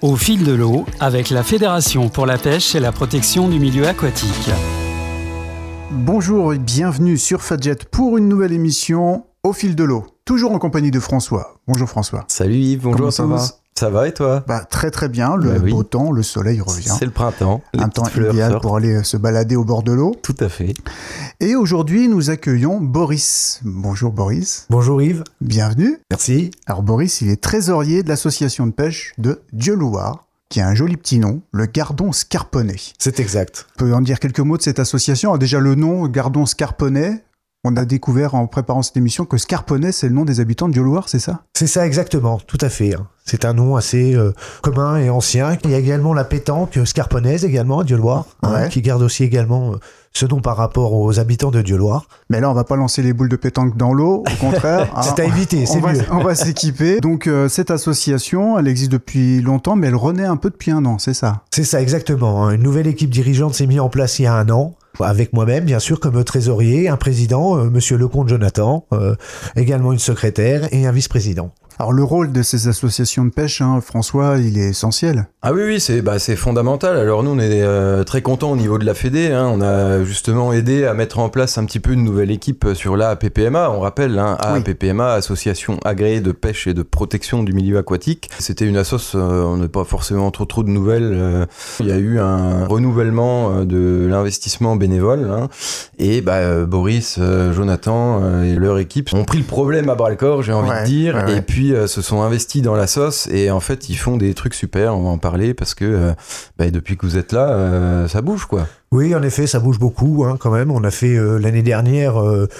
Au fil de l'eau, avec la Fédération pour la pêche et la protection du milieu aquatique. Bonjour et bienvenue sur Fadjet pour une nouvelle émission Au fil de l'eau. Toujours en compagnie de François. Bonjour François. Salut Yves, bonjour à tous. Ça va et toi ? Très très bien, le beau temps, le soleil revient. C'est le printemps. Un temps idéal pour aller se balader au bord de l'eau. Tout à fait. Et aujourd'hui, nous accueillons Boris. Bonjour Boris. Bonjour Yves. Bienvenue. Merci. Alors Boris, il est trésorier de l'association de pêche de Dieulouard, qui a un joli petit nom, le Gardon Scarponnet. C'est exact. On peut en dire quelques mots de cette association. Alors déjà le nom, Gardon Scarponnet. On a découvert en préparant cette émission que Scarponnet, c'est le nom des habitants de Dieulouard, c'est ça ? C'est ça exactement, tout à fait. C'est un nom assez commun et ancien. Il y a également la pétanque scarponnaise également à Dieulouard, qui garde aussi également ce nom par rapport aux habitants de Dieulouard. Mais là, on va pas lancer les boules de pétanque dans l'eau, au contraire. C'est à éviter, c'est mieux. On va s'équiper. Donc cette association, elle existe depuis longtemps, mais elle renaît un peu depuis un an, c'est ça ? C'est ça exactement. Une nouvelle équipe dirigeante s'est mise en place il y a un an. Avec moi-même, bien sûr, comme trésorier, un président, Monsieur Lecomte Jonathan, également une secrétaire et un vice-président. Alors le rôle de ces associations de pêche, François, il est essentiel. Ah oui, c'est fondamental. Alors nous, on est très contents au niveau de la Fédé. On a justement aidé à mettre en place un petit peu une nouvelle équipe sur l'AAPPMA. On rappelle, AAPPMA, Association agréée de pêche et de protection du milieu aquatique. C'était une assoce, on n'a pas forcément trop de nouvelles. Il y a eu un renouvellement de l'investissement bénévole. Et Boris, Jonathan et leur équipe ont pris le problème à bras-le-corps, j'ai envie de dire. Et puis se sont investis dans la sauce et en fait ils font des trucs super, on va en parler parce que depuis que vous êtes là ça bouge quoi. Oui, en effet ça bouge beaucoup quand même. On a fait l'année dernière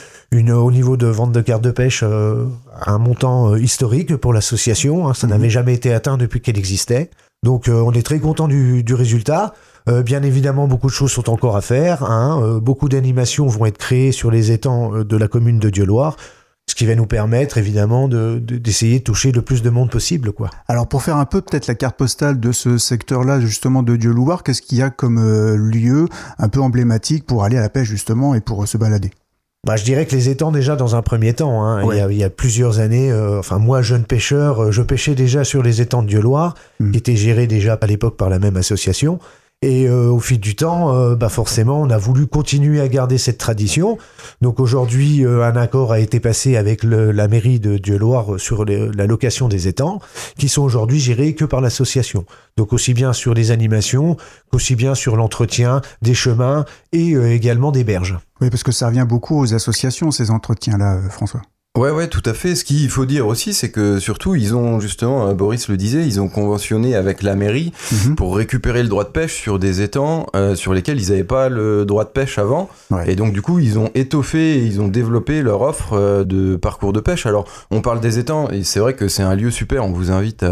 au niveau de vente de cartes de pêche un montant historique pour l'association, ça n'avait jamais été atteint depuis qu'elle existait, donc on est très content du résultat. Bien évidemment, beaucoup de choses sont encore à faire, beaucoup d'animations vont être créées sur les étangs de la commune de Dieulouard, ce qui va nous permettre évidemment d'essayer de toucher le plus de monde possible, quoi. Alors pour faire un peu peut-être la carte postale de ce secteur-là justement de Dieulouard, qu'est-ce qu'il y a comme lieu un peu emblématique pour aller à la pêche justement et pour se balader ? Je dirais que les étangs déjà dans un premier temps, il y a plusieurs années, moi jeune pêcheur, je pêchais déjà sur les étangs de Dieulouard, qui étaient gérés déjà à l'époque par la même association. Et au fil du temps, forcément, on a voulu continuer à garder cette tradition. Donc aujourd'hui, un accord a été passé avec la mairie de Dieulouard sur la location des étangs, qui sont aujourd'hui gérés que par l'association. Donc aussi bien sur les animations, qu'aussi bien sur l'entretien des chemins et également des berges. Oui, parce que ça revient beaucoup aux associations, ces entretiens-là, François. Ouais, tout à fait. Ce qu'il faut dire aussi, c'est que surtout, ils ont justement, Boris le disait, ils ont conventionné avec la mairie pour récupérer le droit de pêche sur des étangs sur lesquels ils n'avaient pas le droit de pêche avant. Ouais. Et donc, du coup, ils ont étoffé et ils ont développé leur offre de parcours de pêche. Alors, on parle des étangs et c'est vrai que c'est un lieu super. On vous invite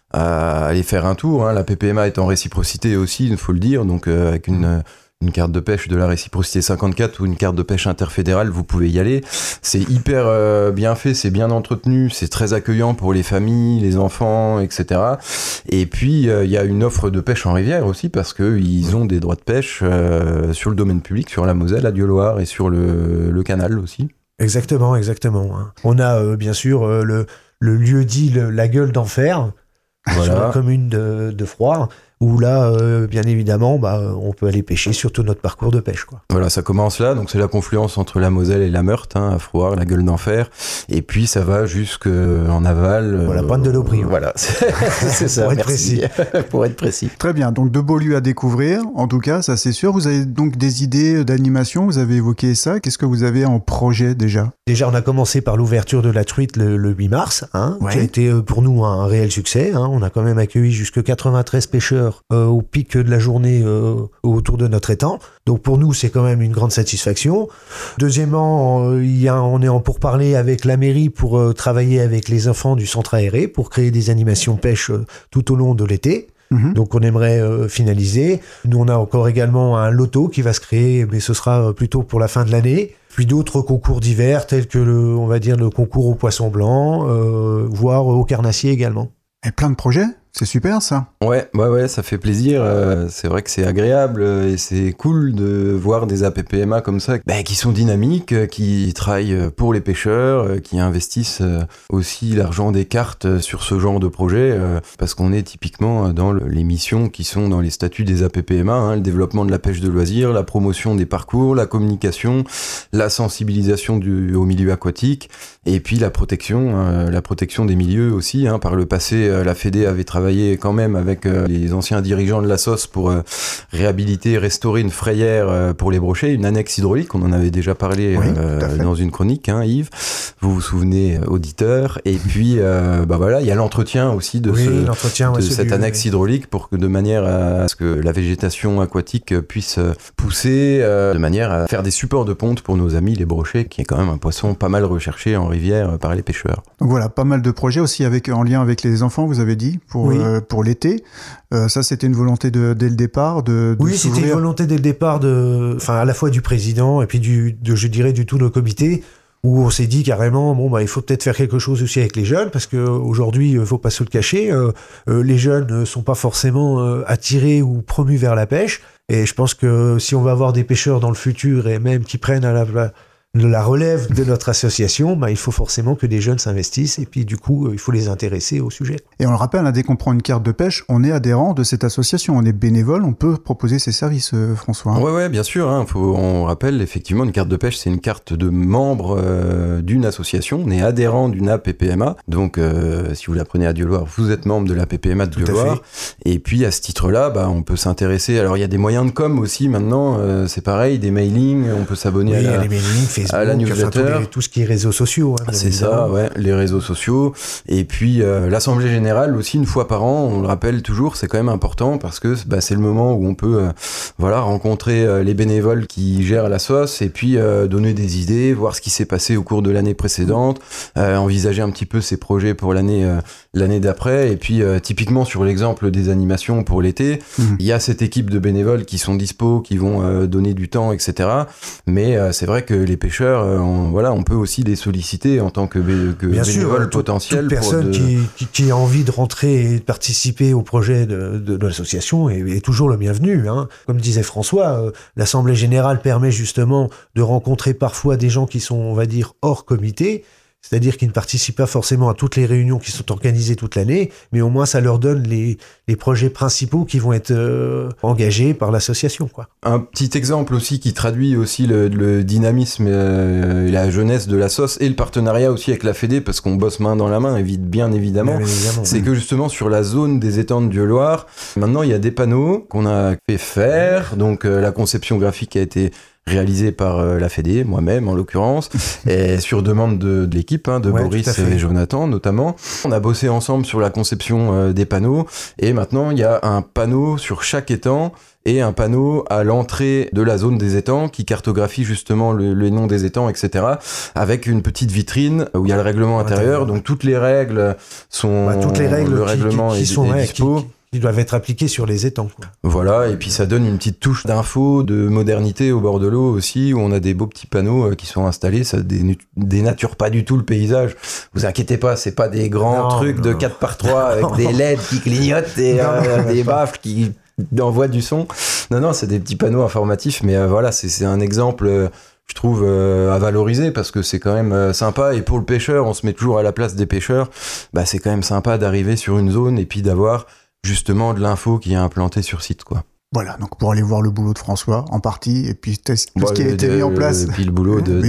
à aller faire un tour. La PPMA est en réciprocité aussi, il faut le dire. Donc, avec une carte de pêche de la réciprocité 54 ou une carte de pêche interfédérale, vous pouvez y aller. C'est hyper bien fait, c'est bien entretenu, c'est très accueillant pour les familles, les enfants, etc. Et puis, il y a une offre de pêche en rivière aussi parce qu'ils ont des droits de pêche sur le domaine public, sur la Moselle, à Dieulouard et sur le canal aussi. Exactement. On a bien sûr le lieu dit la gueule d'enfer, sur la commune de Froid, où là, bien évidemment, on peut aller pêcher sur tout notre parcours de pêche, quoi. Voilà, ça commence là, donc c'est la confluence entre la Moselle et la Meurthe, à Frouard, la gueule d'enfer, et puis ça va jusqu'en aval. La pointe de l'Aubry. Voilà, c'est ça, pour être précis. Pour être précis. Très bien, donc de beaux lieux à découvrir, en tout cas, ça c'est sûr. Vous avez donc des idées d'animation, vous avez évoqué ça, qu'est-ce que vous avez en projet déjà ? Déjà, on a commencé par l'ouverture de la truite le 8 mars, qui a été pour nous un réel succès. On a quand même accueilli jusque 93 pêcheurs au pic de la journée autour de notre étang. Donc pour nous, c'est quand même une grande satisfaction. Deuxièmement, on est en pourparlers avec la mairie pour travailler avec les enfants du centre aéré pour créer des animations pêche tout au long de l'été. Donc on aimerait finaliser. Nous, on a encore également un loto qui va se créer, mais ce sera plutôt pour la fin de l'année. Puis d'autres concours divers, tels que le concours au poisson blanc, voire au carnassier également. Et plein de projets ? C'est super ça. Ouais, ça fait plaisir. C'est vrai que c'est agréable et c'est cool de voir des APPMA comme ça, qui sont dynamiques, qui travaillent pour les pêcheurs, qui investissent aussi l'argent des cartes sur ce genre de projet, parce qu'on est typiquement dans les missions qui sont dans les statuts des APPMA, le développement de la pêche de loisirs, la promotion des parcours, la communication, la sensibilisation au milieu aquatique, et puis la protection des milieux aussi. Par le passé, la Fédé avait travaillé quand même avec les anciens dirigeants de la SOS pour réhabiliter, restaurer une frayère pour les brochets, une annexe hydraulique. On en avait déjà parlé dans une chronique, Yves. Vous vous souvenez, auditeur. Et puis, il y a l'entretien aussi de cette annexe hydraulique de manière à ce que la végétation aquatique puisse pousser, de manière à faire des supports de ponte pour nos amis les brochets, qui est quand même un poisson pas mal recherché en rivière par les pêcheurs. Donc voilà, pas mal de projets aussi en lien avec les enfants, vous avez dit, pour l'été. Ça, c'était une volonté dès le départ Oui, c'était une volonté dès le départ à la fois du président et puis je dirais du tout le comité, où on s'est dit carrément, il faut peut-être faire quelque chose aussi avec les jeunes, parce qu'aujourd'hui, il faut pas se le cacher, les jeunes ne sont pas forcément attirés ou promus vers la pêche, et je pense que si on va avoir des pêcheurs dans le futur, et même qui prennent la relève de notre association, il faut forcément que des jeunes s'investissent, et puis du coup, il faut les intéresser au sujet. Et on le rappelle, dès qu'on prend une carte de pêche, on est adhérent de cette association, on est bénévole, on peut proposer ses services, François. Ouais, bien sûr. On rappelle, effectivement, une carte de pêche, c'est une carte de membre d'une association. On est adhérent d'une APPMA. Donc, si vous la prenez à Dieuloir, vous êtes membre de l'APPMA de Dieuloir. Et puis, à ce titre-là, on peut s'intéresser. Alors, il y a des moyens de com aussi maintenant. C'est pareil, des mailings. On peut s'abonner à les mailings, Facebook, à la newsletter. Tout ce qui est réseaux sociaux. C'est ça, les réseaux sociaux. Et puis, l'Assemblée Générale aussi, une fois par an, on le rappelle toujours, c'est quand même important parce que c'est le moment où on peut rencontrer les bénévoles qui gèrent la sauce et puis donner des idées, voir ce qui s'est passé au cours de l'année précédente, envisager un petit peu ses projets pour l'année d'après. Et puis, typiquement sur l'exemple des animations pour l'été, il y a cette équipe de bénévoles qui sont dispo, qui vont donner du temps, etc. Mais c'est vrai que les pêcheurs, on peut aussi les solliciter en tant que bénévoles potentiels. Toute personne qui a envie de rentrer et de participer au projet de l'association est toujours le bienvenu. Comme disait François, l'Assemblée Générale permet justement de rencontrer parfois des gens qui sont, on va dire, hors comité, c'est-à-dire qu'ils ne participent pas forcément à toutes les réunions qui sont organisées toute l'année, mais au moins ça leur donne les projets principaux qui vont être engagés par l'association, quoi. Un petit exemple aussi qui traduit aussi le dynamisme et la jeunesse de la sauce et le partenariat aussi avec la Fédé, parce qu'on bosse main dans la main, bien évidemment. C'est que justement sur la zone des étangs de Dieuloir, maintenant il y a des panneaux qu'on a fait faire, donc la conception graphique a été réalisé par la Fédé, moi-même en l'occurrence, et sur demande de l'équipe, de Boris et Jonathan notamment. On a bossé ensemble sur la conception des panneaux, et maintenant il y a un panneau sur chaque étang et un panneau à l'entrée de la zone des étangs qui cartographie justement le nom des étangs, etc. avec une petite vitrine où il y a le règlement intérieur, donc toutes les règles sont... le règlement est dispo. Qui doivent être appliqués sur les étangs, quoi. Voilà, et puis ça donne une petite touche d'info, de modernité au bord de l'eau aussi, où on a des beaux petits panneaux qui sont installés, ça dénature pas du tout le paysage. Vous inquiétez pas, c'est pas des grands trucs de 4x3 avec des LED qui clignotent et des baffles qui envoient du son. Non, c'est des petits panneaux informatifs, mais c'est un exemple... je trouve à valoriser parce que c'est quand même sympa, et pour le pêcheur, on se met toujours à la place des pêcheurs, c'est quand même sympa d'arriver sur une zone et puis d'avoir justement de l'info qui est implantée sur site, quoi. Voilà, donc pour aller voir le boulot de François en partie, et puis tout ce qui a été mis en place. Et puis le boulot de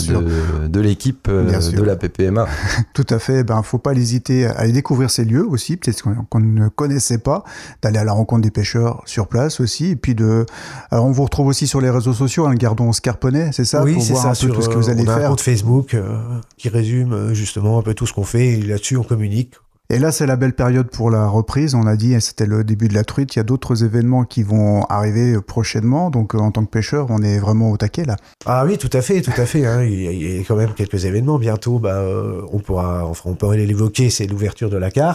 l'équipe de la PPMA. Tout à fait, faut pas hésiter à aller découvrir ces lieux aussi, peut-être qu'on ne connaissait pas, d'aller à la rencontre des pêcheurs sur place aussi, et puis alors on vous retrouve aussi sur les réseaux sociaux, Gardon Scarponnet, c'est ça? Oui, c'est ça, un peu tout ce que vous allez faire. On a un compte Facebook qui résume justement un peu tout ce qu'on fait, et là-dessus on communique. Et là, c'est la belle période pour la reprise. On l'a dit, c'était le début de la truite. Il y a d'autres événements qui vont arriver prochainement. Donc, en tant que pêcheur, on est vraiment au taquet, là. Ah oui, tout à fait. Il y a quand même quelques événements. Bientôt, on pourrait l'évoquer, c'est l'ouverture de la carpe.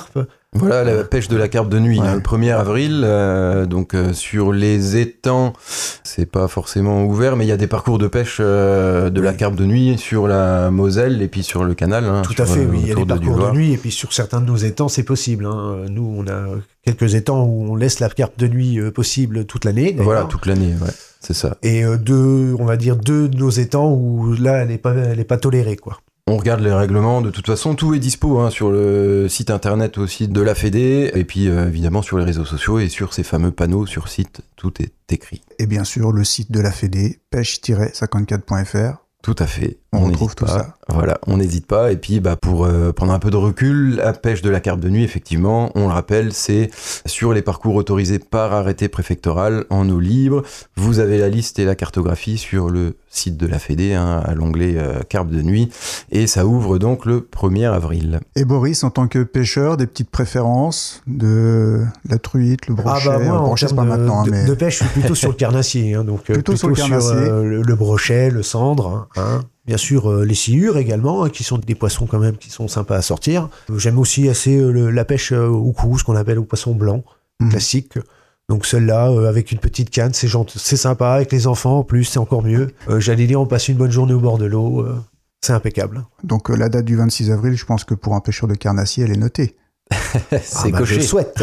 Voilà, la pêche de la carpe de nuit, le 1er avril. Donc sur les étangs, c'est pas forcément ouvert, mais il y a des parcours de pêche de la carpe de nuit sur la Moselle et puis sur le canal. Tout à fait, oui. Il y a des parcours de nuit et puis sur certains de nos étangs, c'est possible. Nous, on a quelques étangs où on laisse la carpe de nuit possible toute l'année. D'ailleurs. Voilà, toute l'année, ouais, c'est ça. Et deux de nos étangs où là, elle est pas tolérée, quoi. On regarde les règlements, de toute façon, tout est dispo sur le site internet aussi de la Fédé, et puis évidemment sur les réseaux sociaux et sur ces fameux panneaux sur site, tout est écrit. Et bien sûr, le site de la Fédé, pêche-54.fr. Tout à fait. On retrouve tout ça. Voilà, on n'hésite pas. Et puis, pour prendre un peu de recul, la pêche de la carpe de nuit, effectivement, on le rappelle, c'est sur les parcours autorisés par arrêté préfectoral en eau libre. Vous avez la liste et la cartographie sur le site de la Fédé, à l'onglet carpe de nuit. Et ça ouvre donc le 1er avril. Et Boris, en tant que pêcheur, des petites préférences de la truite, le brochet? Moi, le brochet, c'est pas maintenant. Mais... de pêche, je suis plutôt sur le carnassier. Donc, plutôt sur le carnassier. Le brochet, le cendre, Bien sûr, les sciures également, qui sont des poissons quand même qui sont sympas à sortir. J'aime aussi assez la pêche au cou, ce qu'on appelle au poisson blanc, classique. Donc celle-là, avec une petite canne, c'est sympa. Avec les enfants, en plus, c'est encore mieux. J'allais dire, on passe une bonne journée au bord de l'eau. C'est impeccable. Donc la date du 26 avril, je pense que pour un pêcheur de carnassier, elle est notée. C'est coché. Je le souhaite.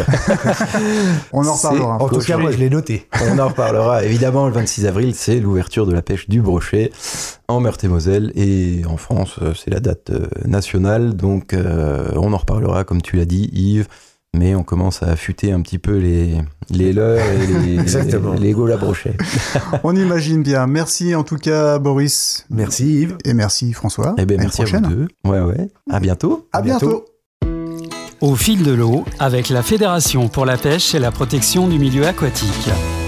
On en reparlera. En tout cas, moi, je l'ai noté. On en reparlera. Évidemment, le 26 avril, c'est l'ouverture de la pêche du brochet en Meurthe-et-Moselle. Et en France, c'est la date nationale. Donc, on en reparlera, comme tu l'as dit, Yves. Mais on commence à affûter un petit peu les leurres et les gaules à brochet. On imagine bien. Merci en tout cas, Boris. Merci, Yves. Et merci, François. Eh bien, merci à vous deux. Ouais. À bientôt. À bientôt. Au fil de l'eau, avec la Fédération pour la pêche et la protection du milieu aquatique.